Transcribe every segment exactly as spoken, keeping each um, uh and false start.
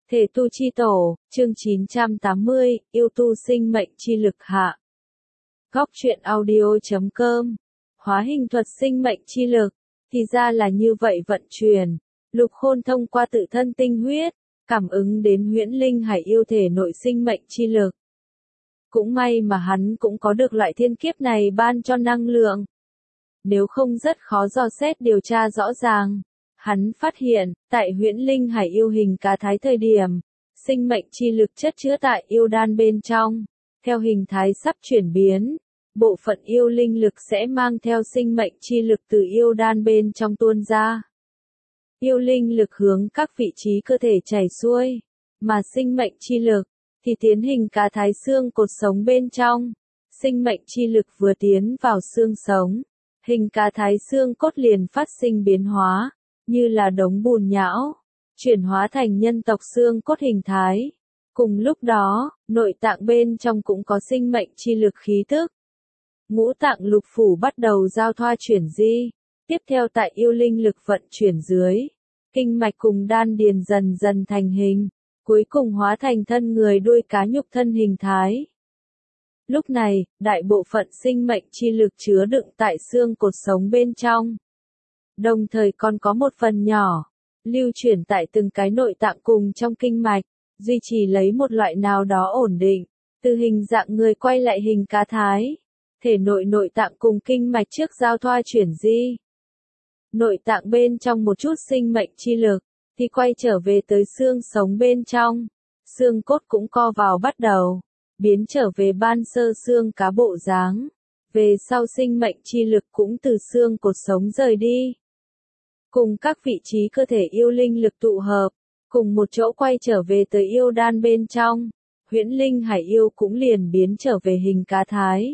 Thể tu chi tổ, chương chín trăm tám mươi, yêu tu sinh mệnh chi lực hạ. Góc truyện audio chấm com. Hóa hình thuật sinh mệnh chi lực, thì ra là như vậy vận chuyển. Lục Khôn thông qua tự thân tinh huyết, cảm ứng đến huyễn linh hải yêu thể nội sinh mệnh chi lực. Cũng may mà hắn cũng có được loại thiên kiếp này ban cho năng lượng. Nếu không rất khó dò xét điều tra rõ ràng. Hắn phát hiện, tại huyễn linh hải yêu hình cá thái thời điểm, sinh mệnh chi lực chất chứa tại yêu đan bên trong. Theo hình thái sắp chuyển biến, bộ phận yêu linh lực sẽ mang theo sinh mệnh chi lực từ yêu đan bên trong tuôn ra. Yêu linh lực hướng các vị trí cơ thể chảy xuôi, mà sinh mệnh chi lực thì tiến hình cá thái xương cột sống bên trong. Sinh mệnh chi lực vừa tiến vào xương sống, hình cá thái xương cốt liền phát sinh biến hóa, như là đống bùn nhão, chuyển hóa thành nhân tộc xương cốt hình thái. Cùng lúc đó, nội tạng bên trong cũng có sinh mệnh chi lực khí tức. Ngũ tạng lục phủ bắt đầu giao thoa chuyển di, tiếp theo tại yêu linh lực vận chuyển dưới, kinh mạch cùng đan điền dần dần thành hình, cuối cùng hóa thành thân người đuôi cá nhục thân hình thái. Lúc này, đại bộ phận sinh mệnh chi lực chứa đựng tại xương cột sống bên trong. Đồng thời còn có một phần nhỏ, lưu chuyển tại từng cái nội tạng cùng trong kinh mạch, duy trì lấy một loại nào đó ổn định, từ hình dạng người quay lại hình cá thái. Thể nội nội tạng cùng kinh mạch trước giao thoa chuyển di. Nội tạng bên trong một chút sinh mệnh chi lực, thì quay trở về tới xương sống bên trong. Xương cốt cũng co vào bắt đầu, biến trở về ban sơ xương cá bộ dáng. Về sau sinh mệnh chi lực cũng từ xương cột sống rời đi. Cùng các vị trí cơ thể yêu linh lực tụ hợp, cùng một chỗ quay trở về tới yêu đan bên trong. Huyễn linh hải yêu cũng liền biến trở về hình cá thái.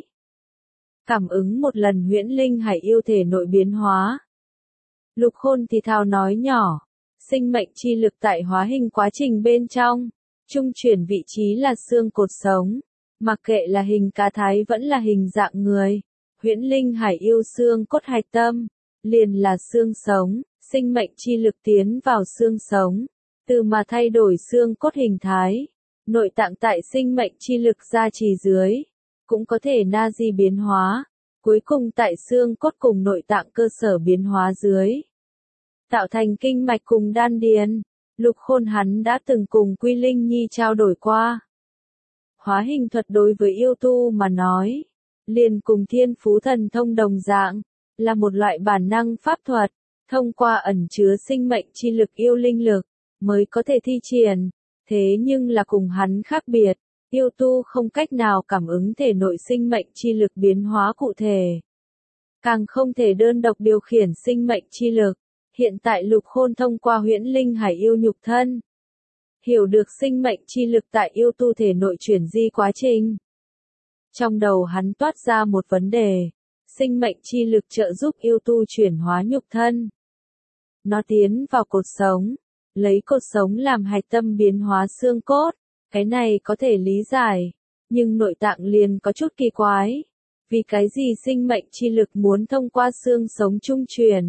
Cảm ứng một lần huyễn linh hải yêu thể nội biến hóa. Lục Khôn thì thào nói nhỏ, sinh mệnh chi lực tại hóa hình quá trình bên trong, trung chuyển vị trí là xương cột sống, mặc kệ là hình cá thái vẫn là hình dạng người, huyễn linh hải yêu xương cốt hạch tâm, liền là xương sống, sinh mệnh chi lực tiến vào xương sống, từ mà thay đổi xương cốt hình thái, nội tạng tại sinh mệnh chi lực gia trì dưới. Cũng có thể na di biến hóa, cuối cùng tại xương cốt cùng nội tạng cơ sở biến hóa dưới. Tạo thành kinh mạch cùng đan điền, Lục Khôn hắn đã từng cùng Quy Linh Nhi trao đổi qua. Hóa hình thuật đối với yêu tu mà nói, liền cùng thiên phú thần thông đồng dạng, là một loại bản năng pháp thuật, thông qua ẩn chứa sinh mệnh chi lực yêu linh lực, mới có thể thi triển, thế nhưng là cùng hắn khác biệt. Yêu tu không cách nào cảm ứng thể nội sinh mệnh chi lực biến hóa cụ thể. Càng không thể đơn độc điều khiển sinh mệnh chi lực. Hiện tại Lục Khôn thông qua huyễn linh hải yêu nhục thân. Hiểu được sinh mệnh chi lực tại yêu tu thể nội chuyển di quá trình. Trong đầu hắn toát ra một vấn đề. Sinh mệnh chi lực trợ giúp yêu tu chuyển hóa nhục thân. Nó tiến vào cột sống. Lấy cột sống làm hạch tâm biến hóa xương cốt. Cái này có thể lý giải, nhưng nội tạng liền có chút kỳ quái. Vì cái gì sinh mệnh chi lực muốn thông qua xương sống trung truyền,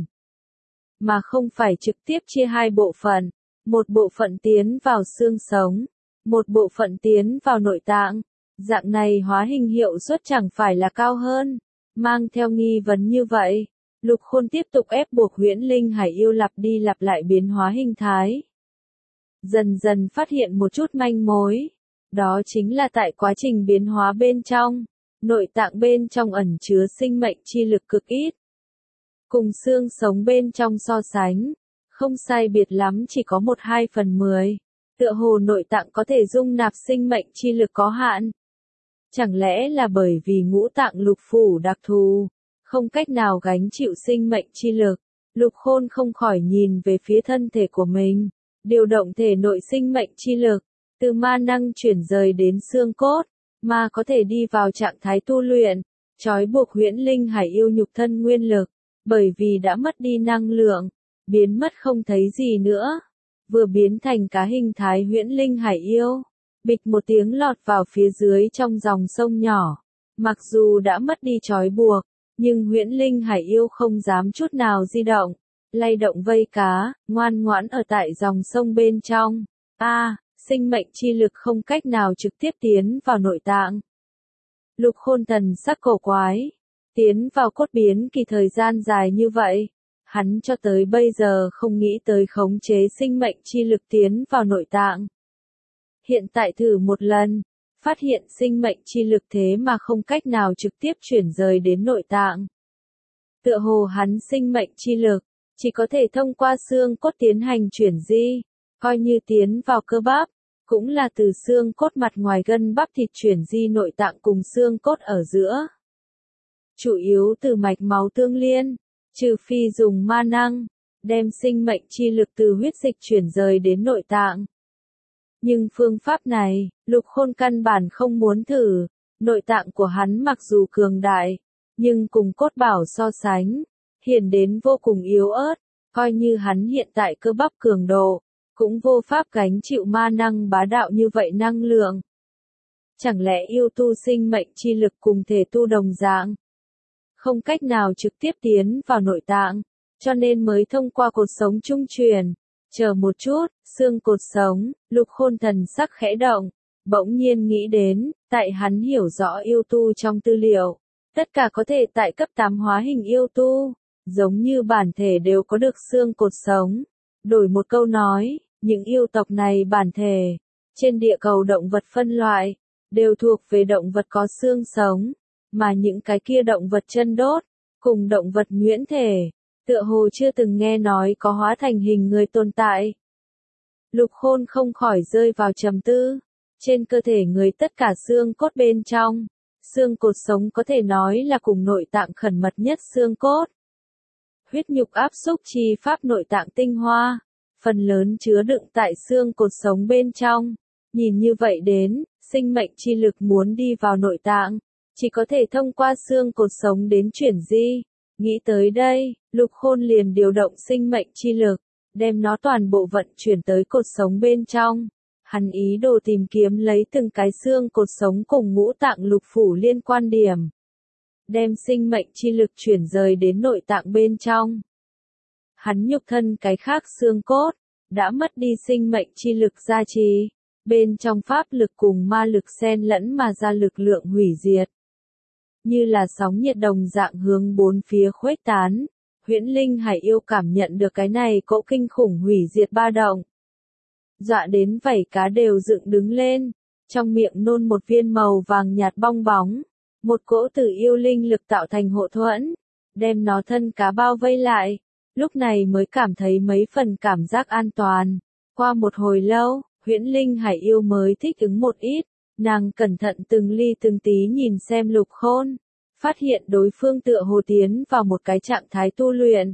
mà không phải trực tiếp chia hai bộ phận, một bộ phận tiến vào xương sống, một bộ phận tiến vào nội tạng. Dạng này hóa hình hiệu suất chẳng phải là cao hơn. Mang theo nghi vấn như vậy, Lục Khôn tiếp tục ép buộc huyễn linh hải yêu lặp đi lặp lại biến hóa hình thái. Dần dần phát hiện một chút manh mối. Đó chính là tại quá trình biến hóa bên trong, nội tạng bên trong ẩn chứa sinh mệnh chi lực cực ít. Cùng xương sống bên trong so sánh, không sai biệt lắm chỉ có một hai phần mười. Tựa hồ nội tạng có thể dung nạp sinh mệnh chi lực có hạn. Chẳng lẽ là bởi vì ngũ tạng lục phủ đặc thù, không cách nào gánh chịu sinh mệnh chi lực. Lục Khôn không khỏi nhìn về phía thân thể của mình. Điều động thể nội sinh mệnh chi lực, từ ma năng chuyển rời đến xương cốt, ma có thể đi vào trạng thái tu luyện, trói buộc huyễn linh hải yêu nhục thân nguyên lực, bởi vì đã mất đi năng lượng, biến mất không thấy gì nữa, vừa biến thành cá hình thái huyễn linh hải yêu, bịch một tiếng lọt vào phía dưới trong dòng sông nhỏ. Mặc dù đã mất đi trói buộc, nhưng huyễn linh hải yêu không dám chút nào di động. Lay động vây cá, ngoan ngoãn ở tại dòng sông bên trong. A, à, sinh mệnh chi lực không cách nào trực tiếp tiến vào nội tạng. Lục Khôn thần sắc cổ quái, tiến vào cốt biến kỳ thời gian dài như vậy, hắn cho tới bây giờ không nghĩ tới khống chế sinh mệnh chi lực tiến vào nội tạng. Hiện tại thử một lần, phát hiện sinh mệnh chi lực thế mà không cách nào trực tiếp chuyển rời đến nội tạng. Tựa hồ hắn sinh mệnh chi lực, chỉ có thể thông qua xương cốt tiến hành chuyển di, coi như tiến vào cơ bắp, cũng là từ xương cốt mặt ngoài gân bắp thịt chuyển di nội tạng cùng xương cốt ở giữa. Chủ yếu từ mạch máu tương liên, trừ phi dùng ma năng, đem sinh mệnh chi lực từ huyết dịch chuyển rời đến nội tạng. Nhưng phương pháp này, Lục Khôn căn bản không muốn thử, nội tạng của hắn mặc dù cường đại, nhưng cùng cốt bảo so sánh, hiển đến vô cùng yếu ớt, coi như hắn hiện tại cơ bắp cường độ, cũng vô pháp gánh chịu ma năng bá đạo như vậy năng lượng. Chẳng lẽ yêu tu sinh mệnh chi lực cùng thể tu đồng dạng, không cách nào trực tiếp tiến vào nội tạng, cho nên mới thông qua cột sống trung truyền. Chờ một chút, xương cột sống, Lục Khôn thần sắc khẽ động, bỗng nhiên nghĩ đến, tại hắn hiểu rõ yêu tu trong tư liệu, tất cả có thể tại cấp tám hóa hình yêu tu, giống như bản thể đều có được xương cột sống. Đổi một câu nói, những yêu tộc này bản thể, trên địa cầu động vật phân loại, đều thuộc về động vật có xương sống, mà những cái kia động vật chân đốt, cùng động vật nhuyễn thể, tựa hồ chưa từng nghe nói có hóa thành hình người tồn tại. Lục Khôn không khỏi rơi vào trầm tư, trên cơ thể người tất cả xương cốt bên trong, xương cột sống có thể nói là cùng nội tạng khẩn mật nhất xương cốt. Huyết nhục áp xúc chi pháp nội tạng tinh hoa, phần lớn chứa đựng tại xương cột sống bên trong. Nhìn như vậy đến, sinh mệnh chi lực muốn đi vào nội tạng, chỉ có thể thông qua xương cột sống đến chuyển di. Nghĩ tới đây, Lục Khôn liền điều động sinh mệnh chi lực, đem nó toàn bộ vận chuyển tới cột sống bên trong. Hắn ý đồ tìm kiếm lấy từng cái xương cột sống cùng ngũ tạng lục phủ liên quan điểm. Đem sinh mệnh chi lực chuyển rời đến nội tạng bên trong. Hắn nhục thân cái khác xương cốt, đã mất đi sinh mệnh chi lực gia trì. Bên trong pháp lực cùng ma lực xen lẫn mà ra lực lượng hủy diệt. Như là sóng nhiệt đồng dạng hướng bốn phía khuếch tán, Huyễn Linh Hải Yêu cảm nhận được cái này cỗ kinh khủng hủy diệt ba động. Dọa đến vảy cá đều dựng đứng lên, trong miệng nôn một viên màu vàng nhạt bong bóng, một cỗ từ yêu linh lực tạo thành hộ thuẫn, đem nó thân cá bao vây lại, lúc này mới cảm thấy mấy phần cảm giác an toàn. Qua một hồi lâu, Huyễn Linh Hải Yêu mới thích ứng một ít. Nàng cẩn thận từng ly từng tí nhìn xem Lục Khôn, phát hiện đối phương tựa hồ tiến vào một cái trạng thái tu luyện.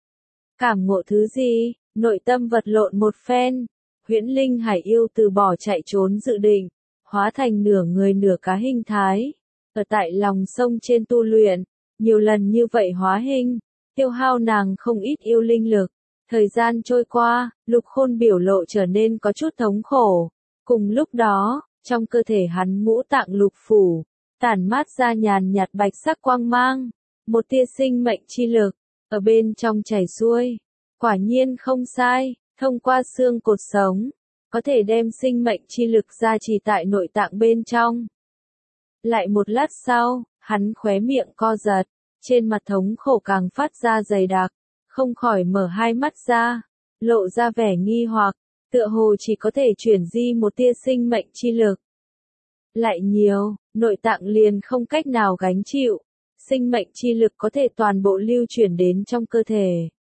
Cảm ngộ thứ gì, nội tâm vật lộn một phen, Huyễn Linh Hải Yêu từ bỏ chạy trốn dự định, hóa thành nửa người nửa cá hình thái, ở tại lòng sông trên tu luyện, nhiều lần như vậy hóa hình, tiêu hao nàng không ít yêu linh lực. Thời gian trôi qua, Lục Khôn biểu lộ trở nên có chút thống khổ, cùng lúc đó, trong cơ thể hắn ngũ tạng lục phủ, tản mát ra nhàn nhạt bạch sắc quang mang, một tia sinh mệnh chi lực, ở bên trong chảy xuôi. Quả nhiên không sai, thông qua xương cột sống, có thể đem sinh mệnh chi lực gia trì tại nội tạng bên trong. Lại một lát sau, hắn khóe miệng co giật, trên mặt thống khổ càng phát ra dày đặc, không khỏi mở hai mắt ra, lộ ra vẻ nghi hoặc. Tựa hồ chỉ có thể chuyển di một tia sinh mệnh chi lực. Lại nhiều, nội tạng liền không cách nào gánh chịu, sinh mệnh chi lực có thể toàn bộ lưu chuyển đến trong cơ thể.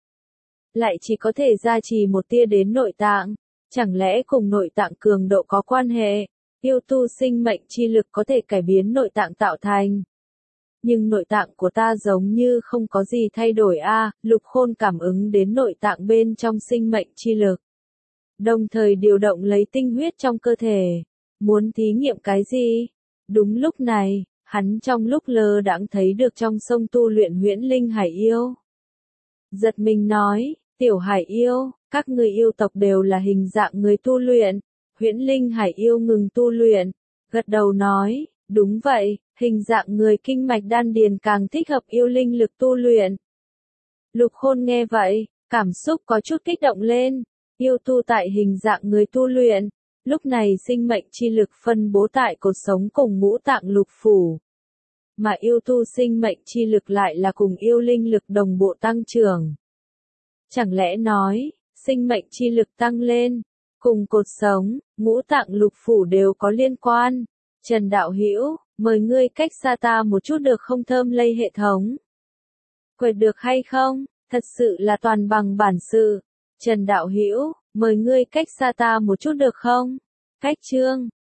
Lại chỉ có thể gia trì một tia đến nội tạng, chẳng lẽ cùng nội tạng cường độ có quan hệ, yêu tu sinh mệnh chi lực có thể cải biến nội tạng tạo thành. Nhưng nội tạng của ta giống như không có gì thay đổi a. Lục Khôn cảm ứng đến nội tạng bên trong sinh mệnh chi lực. Đồng thời điều động lấy tinh huyết trong cơ thể, muốn thí nghiệm cái gì? Đúng lúc này, hắn trong lúc lơ đãng thấy được trong sông tu luyện Huyễn Linh Hải Yêu. Giật mình nói, tiểu Hải Yêu, các người yêu tộc đều là hình dạng người tu luyện. Huyễn Linh Hải Yêu ngừng tu luyện, gật đầu nói, đúng vậy, hình dạng người kinh mạch đan điền càng thích hợp yêu linh lực tu luyện. Lục Khôn nghe vậy, cảm xúc có chút kích động lên. Yêu tu tại hình dạng người tu luyện, Lúc này sinh mệnh chi lực phân bố tại cột sống cùng ngũ tạng lục phủ. Mà yêu tu sinh mệnh chi lực lại là cùng yêu linh lực đồng bộ tăng trưởng. Chẳng lẽ nói, sinh mệnh chi lực tăng lên, cùng cột sống, ngũ tạng lục phủ đều có liên quan. Trần Đạo Hữu, mời ngươi cách xa ta một chút được không thơm lây hệ thống. Quệt được hay không, thật sự là toàn bằng bản sự. Trần Đạo Hữu, mời ngươi cách xa ta một chút được không? Cách chương